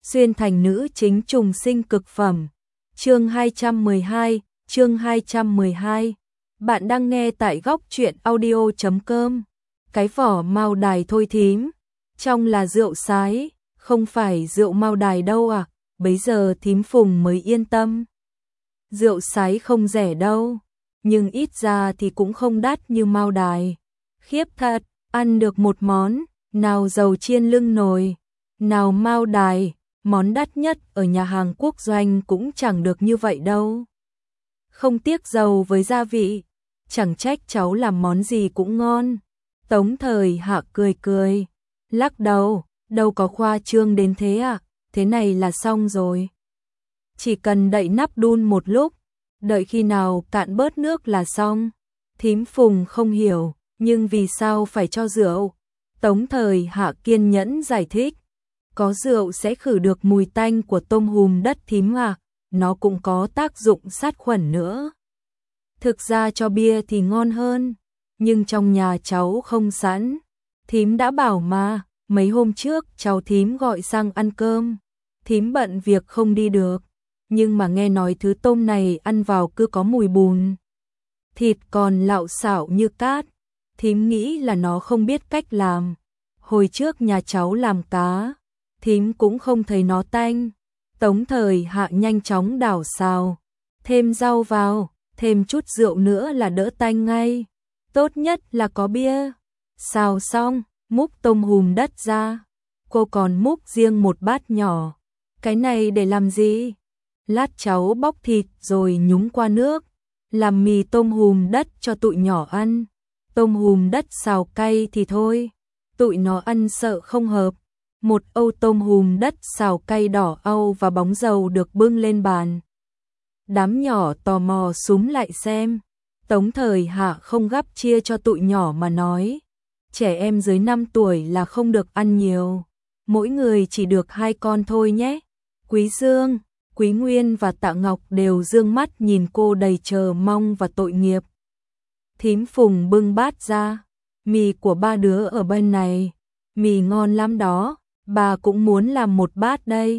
xuyên thành nữ chính trùng sinh cực phẩm. Chương 212, chương 212. Bạn đang nghe tại góc truyện audio.com. Cái vỏ mao đài thôi thím, trong là rượu sái, không phải rượu mao đài đâu à, bấy giờ thím Phùng mới yên tâm. Rượu sái không rẻ đâu, nhưng ít ra thì cũng không đắt như mao đài. Khiếp thật, ăn được một món, nào dầu chiên lưng nồi, nào mao đài, món đắt nhất ở nhà hàng quốc doanh cũng chẳng được như vậy đâu. Không tiếc dầu với gia vị, chẳng trách cháu làm món gì cũng ngon. Tống Thời Hạ cười cười, lắc đầu, đâu có khoa trương đến thế à, thế này là xong rồi. Chỉ cần đậy nắp đun một lúc, đợi khi nào cạn bớt nước là xong. Thím Phùng không hiểu, nhưng vì sao phải cho rượu? Tống Thời Hạ kiên nhẫn giải thích, có rượu sẽ khử được mùi tanh của tôm hùm đất thím à, nó cũng có tác dụng sát khuẩn nữa. Thực ra cho bia thì ngon hơn, nhưng trong nhà cháu không sẵn. Thím đã bảo mà, mấy hôm trước cháu thím gọi sang ăn cơm, thím bận việc không đi được, nhưng mà nghe nói thứ tôm này ăn vào cứ có mùi bùn. Thịt còn lạo xạo như cát, thím nghĩ là nó không biết cách làm. Hồi trước nhà cháu làm cá, thím cũng không thấy nó tanh. Tống Thời Hạ nhanh chóng đảo xào, thêm rau vào, thêm chút rượu nữa là đỡ tanh ngay. Tốt nhất là có bia. Xào xong, múc tôm hùm đất ra. Cô còn múc riêng một bát nhỏ. Cái này để làm gì? Lát cháu bóc thịt rồi nhúng qua nước, làm mì tôm hùm đất cho tụi nhỏ ăn. Tôm hùm đất xào cay thì thôi, tụi nó ăn sợ không hợp. Một âu tôm hùm đất xào cay đỏ au và bóng dầu được bưng lên bàn. Đám nhỏ tò mò súm lại xem. Tống Thời Hạ không gắp chia cho tụi nhỏ mà nói, trẻ em dưới 5 tuổi là không được ăn nhiều, mỗi người chỉ được 2 con thôi nhé. Quý Dương, Quý Nguyên và Tạ Ngọc đều dương mắt nhìn cô đầy chờ mong và tội nghiệp. Thím Phùng bưng bát ra, mì của ba đứa ở bên này, mì ngon lắm đó, bà cũng muốn làm một bát đây.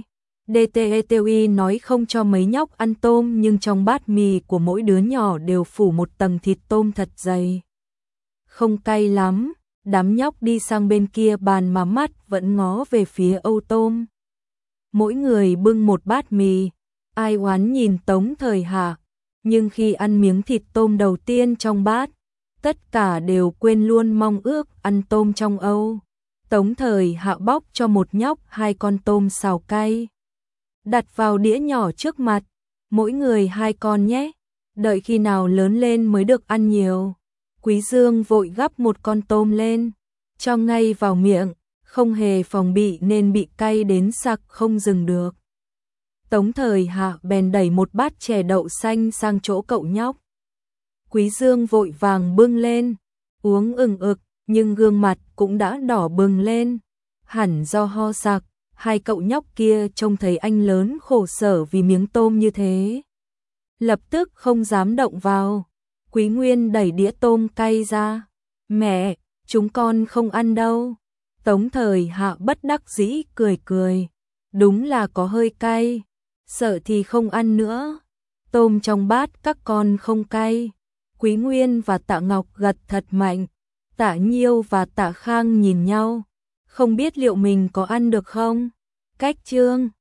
DTETUI nói không cho mấy nhóc ăn tôm, nhưng trong bát mì của mỗi đứa nhỏ đều phủ một tầng thịt tôm thật dày. Không cay lắm, đám nhóc đi sang bên kia bàn mà mắt vẫn ngó về phía âu tôm. Mỗi người bưng một bát mì, ai oán nhìn Tống Thời Hạ, nhưng khi ăn miếng thịt tôm đầu tiên trong bát, tất cả đều quên luôn mong ước ăn tôm trong âu. Tống Thời Hạ bóc cho một nhóc 2 con tôm xào cay, đặt vào đĩa nhỏ trước mặt, mỗi người 2 con nhé, đợi khi nào lớn lên mới được ăn nhiều. Quý Dương vội gắp một con tôm lên, cho ngay vào miệng, không hề phòng bị nên bị cay đến sặc không dừng được. Tống Thời Hạ bèn đẩy một bát chè đậu xanh sang chỗ cậu nhóc. Quý Dương vội vàng bưng lên, uống ừng ực, nhưng gương mặt cũng đã đỏ bừng lên, hẳn do ho sặc. Hai cậu nhóc kia trông thấy anh lớn khổ sở vì miếng tôm như thế, lập tức không dám động vào. Quý Nguyên đẩy đĩa tôm cay ra, mẹ, chúng con không ăn đâu. Tống Thời Hạ bất đắc dĩ cười cười, đúng là có hơi cay, sợ thì không ăn nữa. Tôm trong bát các con không cay. Quý Nguyên và Tạ Ngọc gật thật mạnh, Tạ Nhiêu và Tạ Khang nhìn nhau, không biết liệu mình có ăn được không. Cách chương